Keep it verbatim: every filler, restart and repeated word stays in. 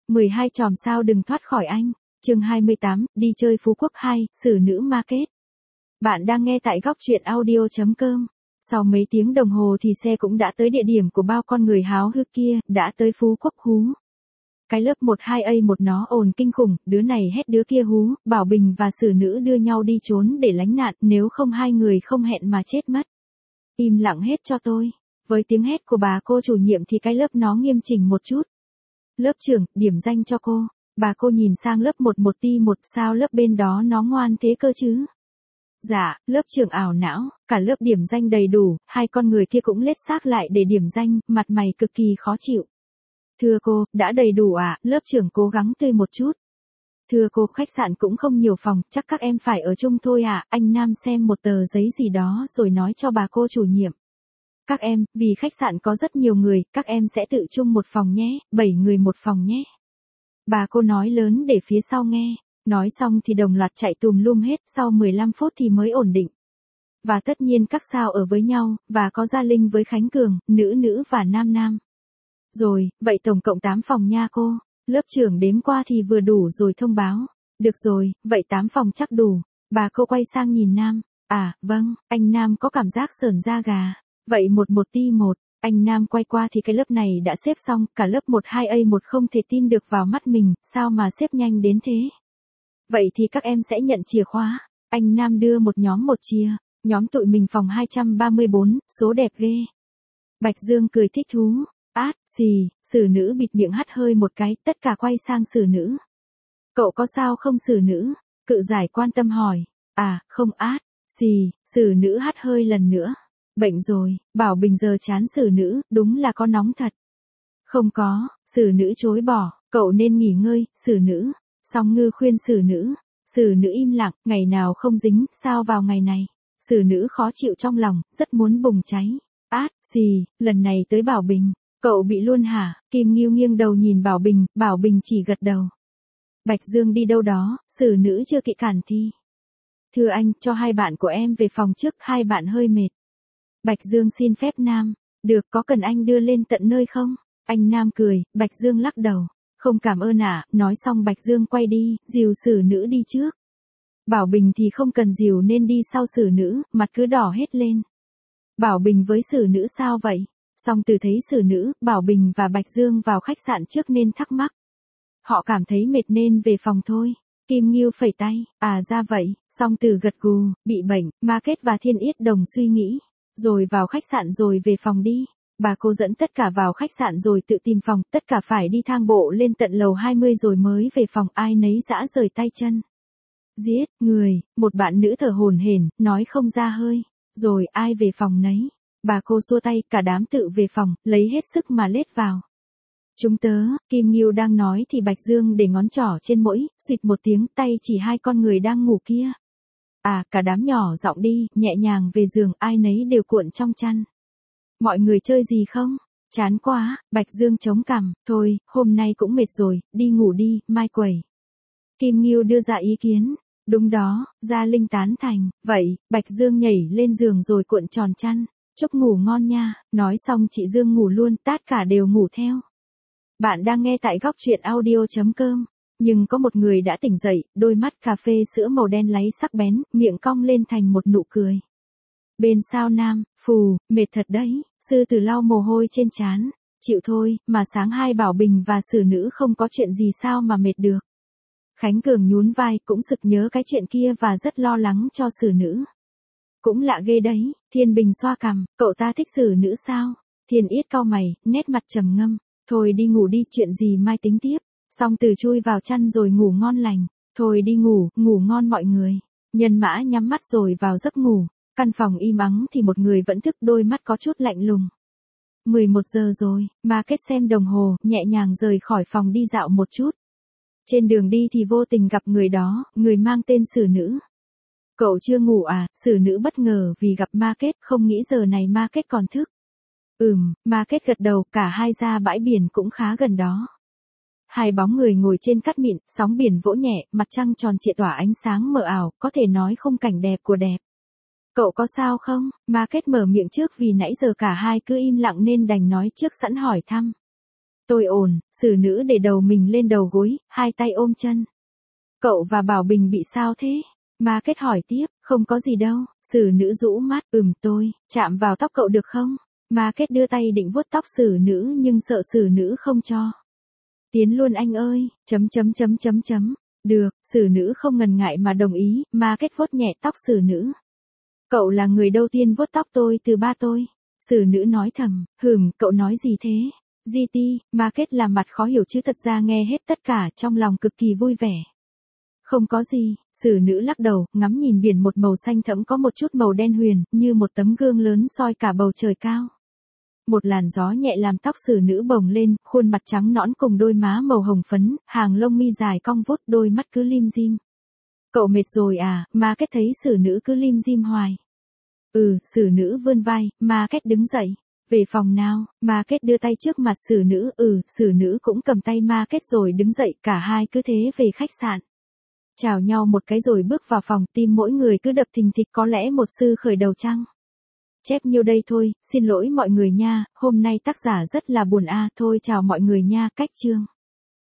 mười hai chòm sao đừng thoát khỏi anh. Chương hai mươi tám, đi chơi Phú Quốc hai, xử nữ market. Bạn đang nghe tại góc truyện audio chấm com. Sau mấy tiếng đồng hồ thì xe cũng đã tới địa điểm của bao con người háo hức kia, đã tới Phú Quốc hú. Cái lớp một hai A một nó ồn kinh khủng, đứa này hét đứa kia hú, Bảo Bình và xử nữ đưa nhau đi trốn để lánh nạn, nếu không hai người không hẹn mà chết mất. Im lặng hết cho tôi. Với tiếng hét của bà cô chủ nhiệm thì cái lớp nó nghiêm chỉnh một chút. Lớp trưởng, điểm danh cho cô. Bà cô nhìn sang lớp một một ti một, sao lớp bên đó nó ngoan thế cơ chứ? Dạ, lớp trưởng ảo não, cả lớp điểm danh đầy đủ, hai con người kia cũng lết xác lại để điểm danh, mặt mày cực kỳ khó chịu. Thưa cô, đã đầy đủ ạ, à? Lớp trưởng cố gắng tươi một chút. Thưa cô, khách sạn cũng không nhiều phòng, chắc các em phải ở chung thôi ạ, à? Anh Nam xem một tờ giấy gì đó rồi nói cho bà cô chủ nhiệm. Các em, vì khách sạn có rất nhiều người, các em sẽ tự chung một phòng nhé, bảy người một phòng nhé. Bà cô nói lớn để phía sau nghe, nói xong thì đồng loạt chạy tùm lum hết, sau mười lăm phút thì mới ổn định. Và tất nhiên các sao ở với nhau, và có Gia Linh với Khánh Cường, nữ nữ và nam nam. Rồi, vậy tổng cộng tám phòng nha cô. Lớp trưởng đếm qua thì vừa đủ rồi thông báo. Được rồi, vậy tám phòng chắc đủ. Bà cô quay sang nhìn Nam. À, vâng, anh Nam có cảm giác sởn da gà. Vậy một một ti một, anh Nam quay qua thì cái lớp này đã xếp xong, cả lớp một hai A một không thể tin được vào mắt mình, sao mà xếp nhanh đến thế. Vậy thì các em sẽ nhận chìa khóa. Anh Nam đưa một nhóm một chia, nhóm tụi mình phòng hai trăm ba mươi bốn, số đẹp ghê. Bạch Dương cười thích thú. Át, xì, xử nữ bịt miệng hắt hơi một cái, tất cả quay sang xử nữ. Cậu có sao không xử nữ? Cự giải quan tâm hỏi. À, không át, xì, xử nữ hắt hơi lần nữa. Bệnh rồi, Bảo Bình giờ chán xử nữ, đúng là có nóng thật. Không có, xử nữ chối bỏ, cậu nên nghỉ ngơi, xử nữ. Song Ngư khuyên xử nữ. Xử nữ im lặng, ngày nào không dính, sao vào ngày này. Xử nữ khó chịu trong lòng, rất muốn bùng cháy. Át, xì, lần này tới Bảo Bình. Cậu bị luôn hả? Kim Nghiêu nghiêng đầu nhìn Bảo Bình, Bảo Bình chỉ gật đầu. Bạch Dương đi đâu đó, xử nữ chưa kịp cản thi. Thưa anh, cho hai bạn của em về phòng trước, hai bạn hơi mệt. Bạch Dương xin phép Nam. Được, có cần anh đưa lên tận nơi không? Anh Nam cười, Bạch Dương lắc đầu. Không cảm ơn ạ, à. Nói xong Bạch Dương quay đi, dìu xử nữ đi trước. Bảo Bình thì không cần dìu nên đi sau xử nữ, mặt cứ đỏ hết lên. Bảo Bình với xử nữ sao vậy? Song Từ thấy xử nữ, Bảo Bình và Bạch Dương vào khách sạn trước nên thắc mắc. Họ cảm thấy mệt nên về phòng thôi. Kim Nghiêu phẩy tay, à ra vậy, Song Từ gật gù, bị bệnh, Market và Thiên Yết đồng suy nghĩ. Rồi vào khách sạn rồi về phòng đi. Bà cô dẫn tất cả vào khách sạn rồi tự tìm phòng, tất cả phải đi thang bộ lên tận lầu hai mươi rồi mới về phòng, ai nấy dã rời tay chân. Giết, người, một bạn nữ thở hổn hển, nói không ra hơi. Rồi ai về phòng nấy. Bà cô xua tay, cả đám tự về phòng, lấy hết sức mà lết vào. Chúng tớ, Kim Nghiêu đang nói thì Bạch Dương để ngón trỏ trên mũi, suýt một tiếng, tay chỉ hai con người đang ngủ kia. À, cả đám nhỏ giọng đi, nhẹ nhàng về giường, ai nấy đều cuộn trong chăn. Mọi người chơi gì không? Chán quá, Bạch Dương chống cằm, thôi, hôm nay cũng mệt rồi, đi ngủ đi, mai quẩy. Kim Nghiêu đưa ra ý kiến. Đúng đó, Gia Linh tán thành, vậy, Bạch Dương nhảy lên giường rồi cuộn tròn chăn. Chúc ngủ ngon nha, nói xong chị Dương ngủ luôn, tất cả đều ngủ theo. Bạn đang nghe tại góc truyện audio chấm com. Nhưng có một người đã tỉnh dậy, đôi mắt cà phê sữa màu đen láy sắc bén, miệng cong lên thành một nụ cười. Bên sao Nam, phù, mệt thật đấy, sư tử lau mồ hôi trên trán. Chịu thôi, mà sáng hai Bảo Bình và xử nữ không có chuyện gì sao mà mệt được. Khánh Cường nhún vai, cũng sực nhớ cái chuyện kia và rất lo lắng cho xử nữ. Cũng lạ ghê đấy, Thiên Bình xoa cằm, cậu ta thích xử nữ sao? Thiên Yết cau mày, nét mặt trầm ngâm, thôi đi ngủ đi, chuyện gì mai tính tiếp. Song Từ chui vào chăn rồi ngủ ngon lành, thôi đi ngủ, ngủ ngon mọi người. Nhân Mã nhắm mắt rồi vào giấc ngủ, căn phòng im ắng thì một người vẫn thức, đôi mắt có chút lạnh lùng. mười một giờ rồi, Market xem đồng hồ, nhẹ nhàng rời khỏi phòng đi dạo một chút. Trên đường đi thì vô tình gặp người đó, người mang tên xử nữ. Cậu chưa ngủ à? Xử nữ bất ngờ vì gặp Market, không nghĩ giờ này Market còn thức. Ừm, Market gật đầu, cả hai ra bãi biển cũng khá gần đó. Hai bóng người ngồi trên cát mịn, sóng biển vỗ nhẹ, mặt trăng tròn trịa tỏa ánh sáng mờ ảo, có thể nói khung cảnh đẹp của đẹp. Cậu có sao không? Market mở miệng trước vì nãy giờ cả hai cứ im lặng nên đành nói trước sẵn hỏi thăm. Tôi ổn, xử nữ để đầu mình lên đầu gối, hai tay ôm chân. Cậu và Bảo Bình bị sao thế? Market hỏi tiếp, không có gì đâu, xử nữ rũ mắt, ừm tôi, chạm vào tóc cậu được không? Market đưa tay định vuốt tóc xử nữ nhưng sợ xử nữ không cho. Tiến luôn anh ơi, chấm chấm chấm chấm chấm. Được, xử nữ không ngần ngại mà đồng ý, Market vuốt nhẹ tóc xử nữ. Cậu là người đầu tiên vuốt tóc tôi từ ba tôi. Xử nữ nói thầm, hừm, cậu nói gì thế? giê tê, Market làm mặt khó hiểu chứ thật ra nghe hết tất cả trong lòng cực kỳ vui vẻ. Không có gì, xử nữ lắc đầu, ngắm nhìn biển một màu xanh thẫm có một chút màu đen huyền, như một tấm gương lớn soi cả bầu trời cao. Một làn gió nhẹ làm tóc xử nữ bồng lên, khuôn mặt trắng nõn cùng đôi má màu hồng phấn, hàng lông mi dài cong vút, đôi mắt cứ lim dim. Cậu mệt rồi à? Market thấy xử nữ cứ lim dim hoài. Ừ, xử nữ vươn vai, Market đứng dậy. Về phòng nào? Market đưa tay trước mặt xử nữ, ừ, xử nữ cũng cầm tay Market rồi đứng dậy, cả hai cứ thế về khách sạn. Chào nhau một cái rồi bước vào phòng, tim mỗi người cứ đập thình thịch, có lẽ một sư khởi đầu chăng? Chép nhiêu đây thôi, xin lỗi mọi người nha, hôm nay tác giả rất là buồn a, thôi chào mọi người nha, cách chương.